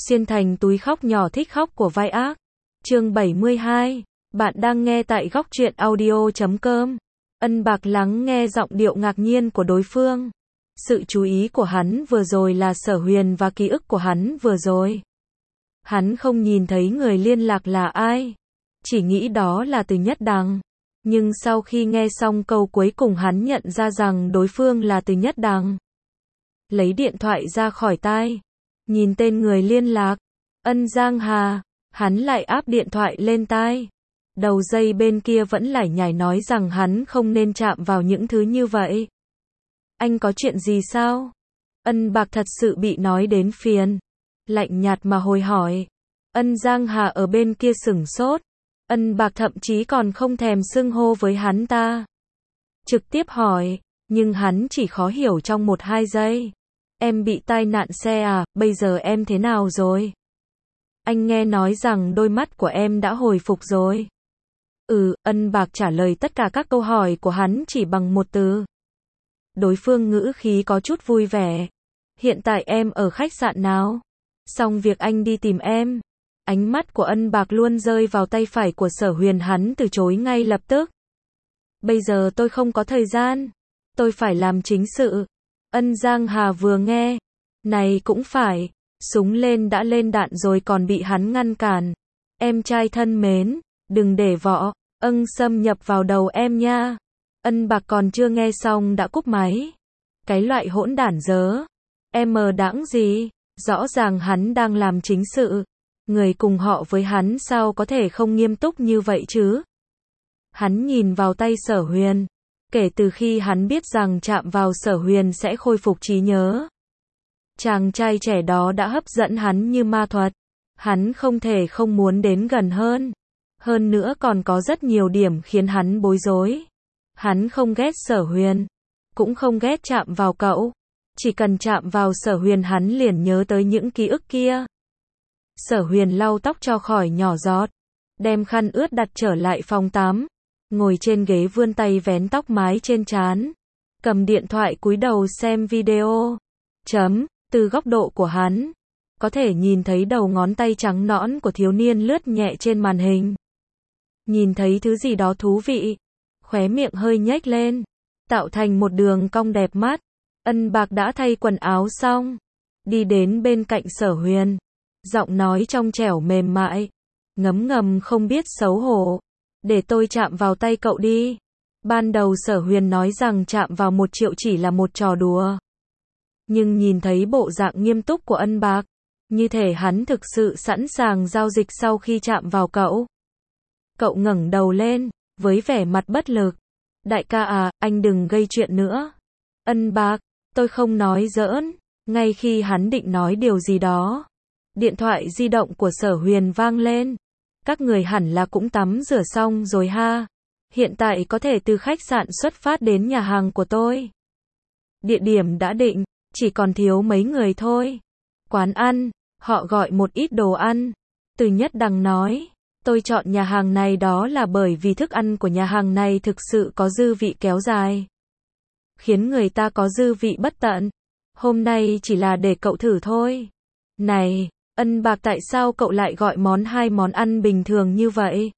Xuyên thành túi khóc nhỏ thích khóc của vai ác. Chương 72. Bạn đang nghe tại góc truyện audio.com. Ân Bạc lắng nghe giọng điệu ngạc nhiên của đối phương. Sự chú ý của hắn vừa rồi là Sở Huyền và ký ức của hắn vừa rồi. Hắn không nhìn thấy người liên lạc là ai, chỉ nghĩ đó là Từ Nhất Đằng. Nhưng sau khi nghe xong câu cuối cùng hắn nhận ra rằng đối phương là Từ Nhất Đằng. Lấy điện thoại ra khỏi tai, nhìn tên người liên lạc, Ân Giang Hà, hắn lại áp điện thoại lên tai. Đầu dây bên kia vẫn lải nhải nói rằng hắn không nên chạm vào những thứ như vậy. Anh có chuyện gì sao? Ân Bạc thật sự bị nói đến phiền. Lạnh nhạt mà hồi hỏi. Ân Giang Hà ở bên kia sửng sốt. Ân Bạc thậm chí còn không thèm xưng hô với hắn ta. Trực tiếp hỏi, nhưng hắn chỉ khó hiểu trong 1-2 giây. Em bị tai nạn xe à, bây giờ em thế nào rồi? Anh nghe nói rằng đôi mắt của em đã hồi phục rồi. Ân Bạc trả lời tất cả các câu hỏi của hắn chỉ bằng một từ. Đối phương ngữ khí có chút vui vẻ. Hiện tại em ở khách sạn nào? Xong việc anh đi tìm em. Ánh mắt của Ân Bạc luôn rơi vào tay phải của Sở Huyền, hắn từ chối ngay lập tức. Bây giờ tôi không có thời gian. Tôi phải làm chính sự. Ân Giang Hà vừa nghe. Này cũng phải. Súng lên đã lên đạn rồi còn bị hắn ngăn cản. Em trai thân mến, đừng để võ xâm nhập vào đầu em nha. Ân Bạc còn chưa nghe xong đã cúp máy. Cái loại hỗn đản dớ. Em mờ đãng gì? Rõ ràng hắn đang làm chính sự. Người cùng họ với hắn sao có thể không nghiêm túc như vậy chứ? Hắn nhìn vào tay Sở Huyền. Kể từ khi hắn biết rằng chạm vào Sở Huyền sẽ khôi phục trí nhớ, chàng trai trẻ đó đã hấp dẫn hắn như ma thuật. Hắn không thể không muốn đến gần hơn. Hơn nữa còn có rất nhiều điểm khiến hắn bối rối. Hắn không ghét Sở Huyền, cũng không ghét chạm vào cậu. Chỉ cần chạm vào Sở Huyền hắn liền nhớ tới những ký ức kia. Sở Huyền lau tóc cho khỏi nhỏ giọt, đem khăn ướt đặt trở lại phòng tắm, ngồi trên ghế vươn tay vén tóc mái trên trán, cầm điện thoại cúi đầu xem video. Từ góc độ của hắn, có thể nhìn thấy đầu ngón tay trắng nõn của thiếu niên lướt nhẹ trên màn hình. Nhìn thấy thứ gì đó thú vị, khóe miệng hơi nhếch lên, tạo thành một đường cong đẹp mắt. Ân Bạc đã thay quần áo xong, đi đến bên cạnh Sở Huyền, giọng nói trong trẻo mềm mại, ngấm ngầm không biết xấu hổ. Để tôi chạm vào tay cậu đi. Ban đầu Sở Huyền nói rằng chạm vào 1 triệu chỉ là một trò đùa. Nhưng nhìn thấy bộ dạng nghiêm túc của Ân Bạc, như thể hắn thực sự sẵn sàng giao dịch sau khi chạm vào cậu. Cậu ngẩng đầu lên, với vẻ mặt bất lực. Đại ca à, anh đừng gây chuyện nữa. Ân Bạc, tôi không nói giỡn. Ngay khi hắn định nói điều gì đó, điện thoại di động của Sở Huyền vang lên. Các người hẳn là cũng tắm rửa xong rồi ha. Hiện tại có thể từ khách sạn xuất phát đến nhà hàng của tôi. Địa điểm đã định, chỉ còn thiếu mấy người thôi. Quán ăn, họ gọi một ít đồ ăn. Từ Nhất Đằng nói, tôi chọn nhà hàng này đó là bởi vì thức ăn của nhà hàng này thực sự có dư vị kéo dài, khiến người ta có dư vị bất tận. Hôm nay chỉ là để cậu thử thôi. Này, Ân Bạc, tại sao cậu lại gọi 2 món ăn bình thường như vậy?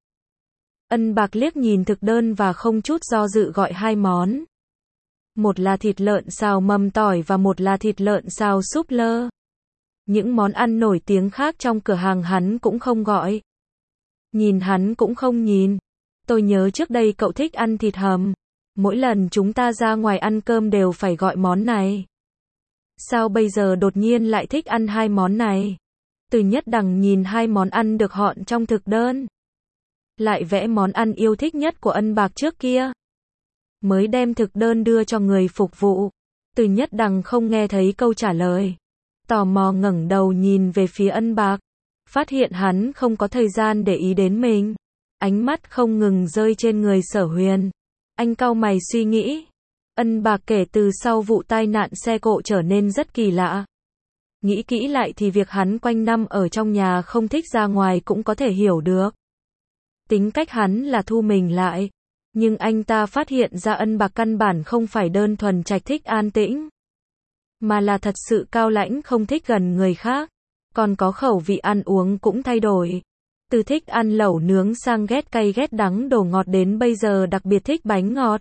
Ân Bạc liếc nhìn thực đơn và không chút do dự gọi 2 món. Một là thịt lợn xào mầm tỏi và một là thịt lợn xào súp lơ. Những món ăn nổi tiếng khác trong cửa hàng hắn cũng không gọi. Nhìn hắn cũng không nhìn. Tôi nhớ trước đây cậu thích ăn thịt hầm. Mỗi lần chúng ta ra ngoài ăn cơm đều phải gọi món này. Sao bây giờ đột nhiên lại thích ăn 2 món này? Từ Nhất Đằng nhìn 2 món ăn được họn trong thực đơn, lại vẽ món ăn yêu thích nhất của Ân Bạc trước kia, mới đem thực đơn đưa cho người phục vụ. Từ Nhất Đằng không nghe thấy câu trả lời, tò mò ngẩng đầu nhìn về phía Ân Bạc, phát hiện hắn không có thời gian để ý đến mình. Ánh mắt không ngừng rơi trên người Sở Huyền. Anh cau mày suy nghĩ. Ân Bạc kể từ sau vụ tai nạn xe cộ trở nên rất kỳ lạ. Nghĩ kỹ lại thì việc hắn quanh năm ở trong nhà không thích ra ngoài cũng có thể hiểu được. Tính cách hắn là thu mình lại. Nhưng anh ta phát hiện ra Ân Bạc căn bản không phải đơn thuần trạch thích an tĩnh, mà là thật sự cao lãnh không thích gần người khác. Còn có khẩu vị ăn uống cũng thay đổi. Từ thích ăn lẩu nướng sang ghét cay ghét đắng đồ ngọt đến bây giờ đặc biệt thích bánh ngọt.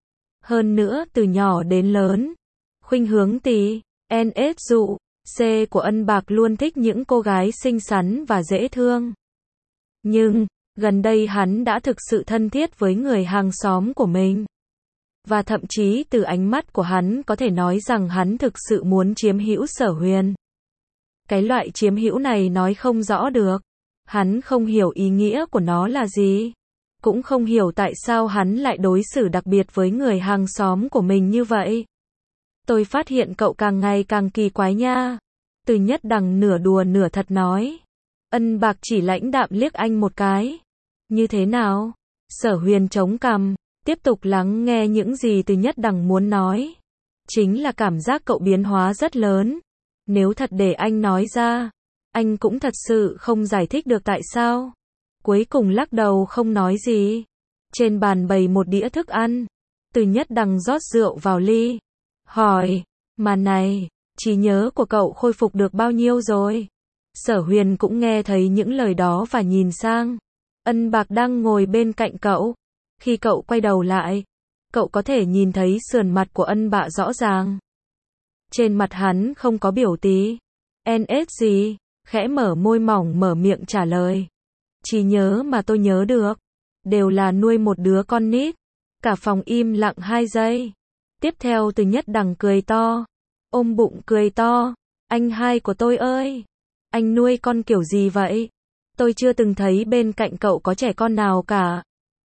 Hơn nữa từ nhỏ đến lớn, khuynh hướng T, NS dụ, C của Ân Bạc luôn thích những cô gái xinh xắn và dễ thương. Nhưng, gần đây hắn đã thực sự thân thiết với người hàng xóm của mình. Và thậm chí từ ánh mắt của hắn có thể nói rằng hắn thực sự muốn chiếm hữu Sở Huyền. Cái loại chiếm hữu này nói không rõ được. Hắn không hiểu ý nghĩa của nó là gì. Cũng không hiểu tại sao hắn lại đối xử đặc biệt với người hàng xóm của mình như vậy. Tôi phát hiện cậu càng ngày càng kỳ quái nha. Từ Nhất Đằng nửa đùa nửa thật nói. Ân Bạc chỉ lãnh đạm liếc anh một cái. Như thế nào? Sở Huyền chống cằm, tiếp tục lắng nghe những gì Từ Nhất Đằng muốn nói. Chính là cảm giác cậu biến hóa rất lớn. Nếu thật để anh nói ra, anh cũng thật sự không giải thích được tại sao. Cuối cùng lắc đầu không nói gì. Trên bàn bày một đĩa thức ăn. Từ Nhất Đằng rót rượu vào ly. Hỏi, mà này, trí nhớ của cậu khôi phục được bao nhiêu rồi? Sở Huyền cũng nghe thấy những lời đó và nhìn sang. Ân Bạc đang ngồi bên cạnh cậu. Khi cậu quay đầu lại, cậu có thể nhìn thấy sườn mặt của Ân Bạc rõ ràng. Trên mặt hắn không có biểu tí. NS gì? Khẽ mở môi mỏng mở miệng trả lời. Chỉ nhớ mà tôi nhớ được. Đều là nuôi một đứa con nít. Cả phòng im lặng 2 giây. Tiếp theo Từ Nhất Đằng cười to. Ôm bụng cười to. Anh hai của tôi ơi! Anh nuôi con kiểu gì vậy? Tôi chưa từng thấy bên cạnh cậu có trẻ con nào cả.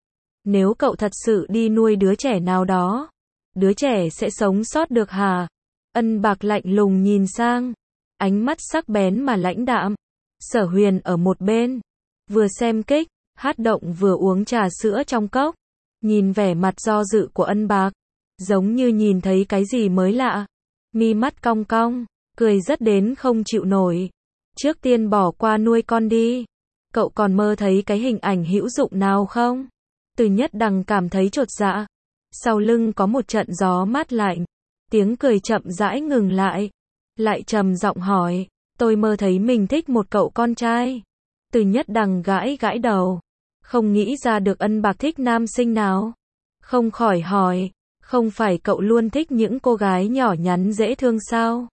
Nếu cậu thật sự đi nuôi đứa trẻ nào đó, đứa trẻ sẽ sống sót được hả? Ân Bạc lạnh lùng nhìn sang. Ánh mắt sắc bén mà lãnh đạm. Sở Huyền ở một bên. Vừa xem kịch, hát động vừa uống trà sữa trong cốc. Nhìn vẻ mặt do dự của Ân Bạc. Giống như nhìn thấy cái gì mới lạ. Mi mắt cong cong. Cười rất đến không chịu nổi. Trước tiên bỏ qua nuôi con đi. Cậu còn mơ thấy cái hình ảnh hữu dụng nào không? Từ Nhất Đằng cảm thấy chột dạ. Sau lưng có một trận gió mát lạnh. Tiếng cười chậm rãi ngừng lại. Lại trầm giọng hỏi. Tôi mơ thấy mình thích một cậu con trai. Từ Nhất Đằng gãi gãi đầu. Không nghĩ ra được Ân Bạc thích nam sinh nào. Không khỏi hỏi. Không phải cậu luôn thích những cô gái nhỏ nhắn dễ thương sao?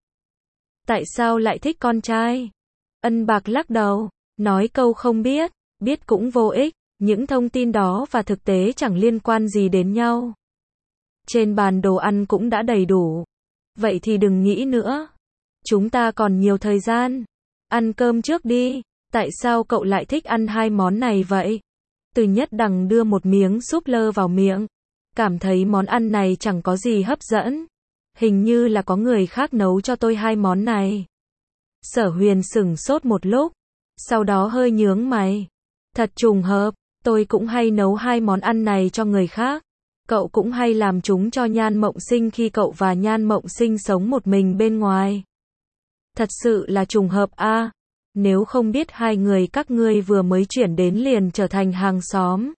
Tại sao lại thích con trai? Ân Bạc lắc đầu. Nói câu không biết. Biết cũng vô ích. Những thông tin đó và thực tế chẳng liên quan gì đến nhau. Trên bàn đồ ăn cũng đã đầy đủ. Vậy thì đừng nghĩ nữa. Chúng ta còn nhiều thời gian. Ăn cơm trước đi. Tại sao cậu lại thích ăn 2 món này vậy? Từ Nhất Đằng đưa một miếng súp lơ vào miệng. Cảm thấy món ăn này chẳng có gì hấp dẫn. Hình như là có người khác nấu cho tôi 2 món này. Sở Huyền sửng sốt một lúc. Sau đó hơi nhướng mày. Thật trùng hợp. Tôi cũng hay nấu 2 món ăn này cho người khác. Cậu cũng hay làm chúng cho Nhan Mộng Sinh khi cậu và Nhan Mộng Sinh sống một mình bên ngoài. Thật sự là trùng hợp a. Nếu không biết hai người các ngươi vừa mới chuyển đến liền trở thành hàng xóm.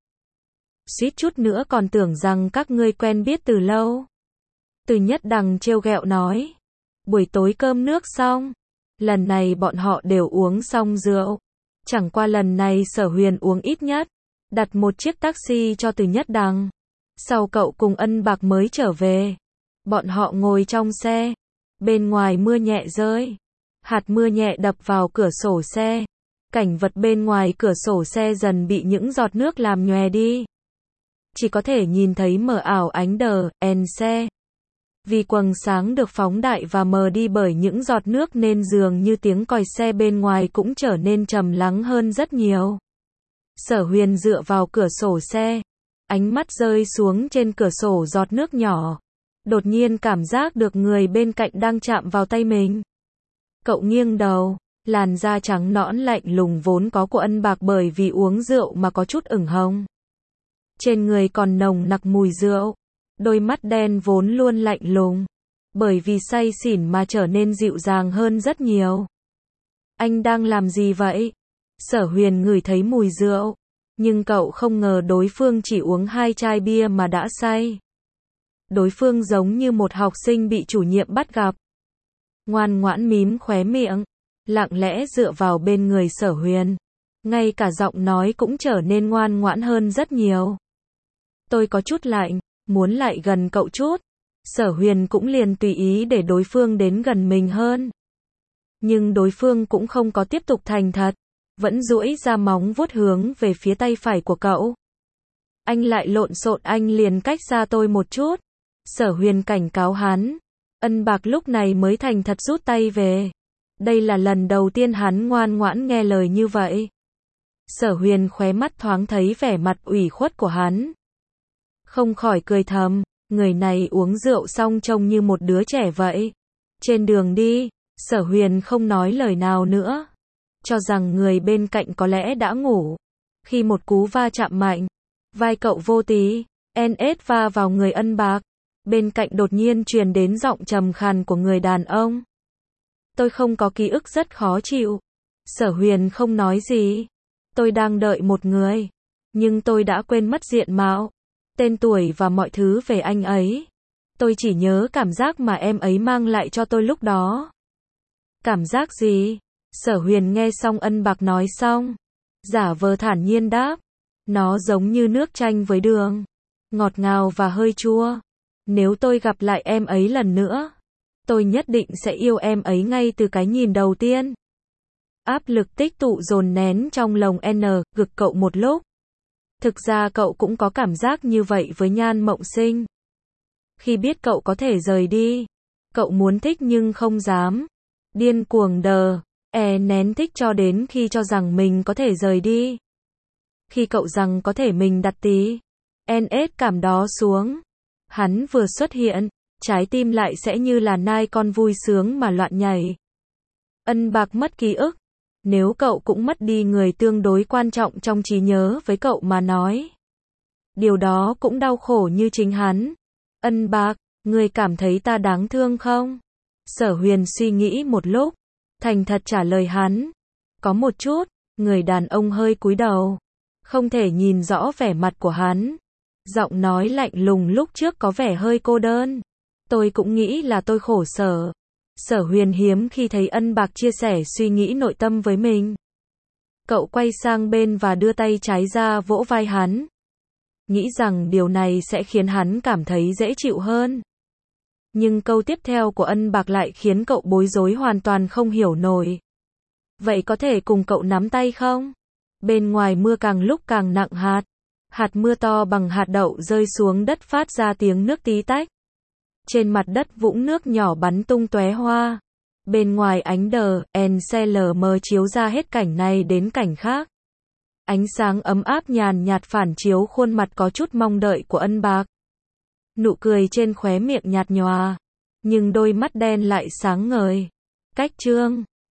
Suýt chút nữa còn tưởng rằng các ngươi quen biết từ lâu. Từ Nhất Đằng trêu ghẹo nói. Buổi tối cơm nước xong. Lần này bọn họ đều uống xong rượu. Chẳng qua lần này Sở Huyền uống ít nhất. Đặt một chiếc taxi cho Từ Nhất Đằng. Sau cậu cùng Ân Bạc mới trở về. Bọn họ ngồi trong xe. Bên ngoài mưa nhẹ rơi. Hạt mưa nhẹ đập vào cửa sổ xe. Cảnh vật bên ngoài cửa sổ xe dần bị những giọt nước làm nhòe đi. Chỉ có thể nhìn thấy mờ ảo ánh đờ, xe. Vì quầng sáng được phóng đại và mờ đi bởi những giọt nước nên dường như tiếng còi xe bên ngoài cũng trở nên trầm lắng hơn rất nhiều. Sở Huyền dựa vào cửa sổ xe. Ánh mắt rơi xuống trên cửa sổ giọt nước nhỏ. Đột nhiên cảm giác được người bên cạnh đang chạm vào tay mình. Cậu nghiêng đầu. Làn da trắng nõn lạnh lùng vốn có của Ân Bạc bởi vì uống rượu mà có chút ửng hồng. Trên người còn nồng nặc mùi rượu. Đôi mắt đen vốn luôn lạnh lùng. Bởi vì say xỉn mà trở nên dịu dàng hơn rất nhiều. Anh đang làm gì vậy? Sở Huyền ngửi thấy mùi rượu. Nhưng cậu không ngờ đối phương chỉ uống 2 chai bia mà đã say. Đối phương giống như một học sinh bị chủ nhiệm bắt gặp. Ngoan ngoãn mím khóe miệng. lặng lẽ dựa vào bên người Sở Huyền. Ngay cả giọng nói cũng trở nên ngoan ngoãn hơn rất nhiều. Tôi có chút lạnh, muốn lại gần cậu chút. Sở Huyền cũng liền tùy ý để đối phương đến gần mình hơn. Nhưng đối phương cũng không có tiếp tục thành thật, vẫn duỗi ra móng vuốt hướng về phía tay phải của cậu. Anh lại lộn xộn, anh liền cách xa tôi một chút. Sở Huyền cảnh cáo hắn. Ân Bạc lúc này mới thành thật rút tay về. Đây là lần đầu tiên hắn ngoan ngoãn nghe lời như vậy. Sở Huyền khóe mắt thoáng thấy vẻ mặt ủy khuất của hắn. Không khỏi cười thầm, người này uống rượu xong trông như một đứa trẻ vậy. Trên đường đi, Sở Huyền không nói lời nào nữa, cho rằng người bên cạnh có lẽ đã ngủ. Khi một cú va chạm mạnh, vai cậu vô tí, NS va vào người Ân Bạc. Bên cạnh đột nhiên truyền đến giọng trầm khàn của người đàn ông. Tôi không có ký ức, rất khó chịu. Sở Huyền không nói gì. Tôi đang đợi một người, nhưng tôi đã quên mất diện mạo, tên tuổi và mọi thứ về anh ấy. Tôi chỉ nhớ cảm giác mà em ấy mang lại cho tôi lúc đó. Cảm giác gì? Sở Huyền nghe xong Ân Bạc nói xong, giả vờ thản nhiên đáp. Nó giống như nước chanh với đường, ngọt ngào và hơi chua. Nếu tôi gặp lại em ấy lần nữa, tôi nhất định sẽ yêu em ấy ngay từ cái nhìn đầu tiên. Áp lực tích tụ dồn nén trong lòng gực cậu một lúc. Thực ra cậu cũng có cảm giác như vậy với Nhan Mộng Sinh. Khi biết cậu có thể rời đi, cậu muốn thích nhưng không dám. Điên cuồng nén thích cho đến khi cho rằng mình có thể rời đi. Khi cậu rằng có thể mình đặt tí NS cảm đó xuống, hắn vừa xuất hiện, trái tim lại sẽ như là nai con vui sướng mà loạn nhảy. Ân Bạc mất ký ức. Nếu cậu cũng mất đi người tương đối quan trọng trong trí nhớ với cậu mà nói, điều đó cũng đau khổ như chính hắn. Ân Bạc, ngươi cảm thấy ta đáng thương không? Sở Huyền suy nghĩ một lúc, thành thật trả lời hắn. Có một chút. Người đàn ông hơi cúi đầu, không thể nhìn rõ vẻ mặt của hắn. Giọng nói lạnh lùng lúc trước có vẻ hơi cô đơn. Tôi cũng nghĩ là tôi khổ sở. Sở Huyền hiếm khi thấy Ân Bạc chia sẻ suy nghĩ nội tâm với mình. Cậu quay sang bên và đưa tay trái ra vỗ vai hắn. Nghĩ rằng điều này sẽ khiến hắn cảm thấy dễ chịu hơn. Nhưng câu tiếp theo của Ân Bạc lại khiến cậu bối rối, hoàn toàn không hiểu nổi. Vậy có thể cùng cậu nắm tay không? Bên ngoài mưa càng lúc càng nặng hạt. Hạt mưa to bằng hạt đậu rơi xuống đất phát ra tiếng nước tí tách. Trên mặt đất vũng nước nhỏ bắn tung tóe hoa. Bên ngoài ánh DNCLM chiếu ra hết cảnh này đến cảnh khác. Ánh sáng ấm áp nhàn nhạt phản chiếu khuôn mặt có chút mong đợi của Ân Bạc. Nụ cười trên khóe miệng nhạt nhòa, nhưng đôi mắt đen lại sáng ngời. Cách chương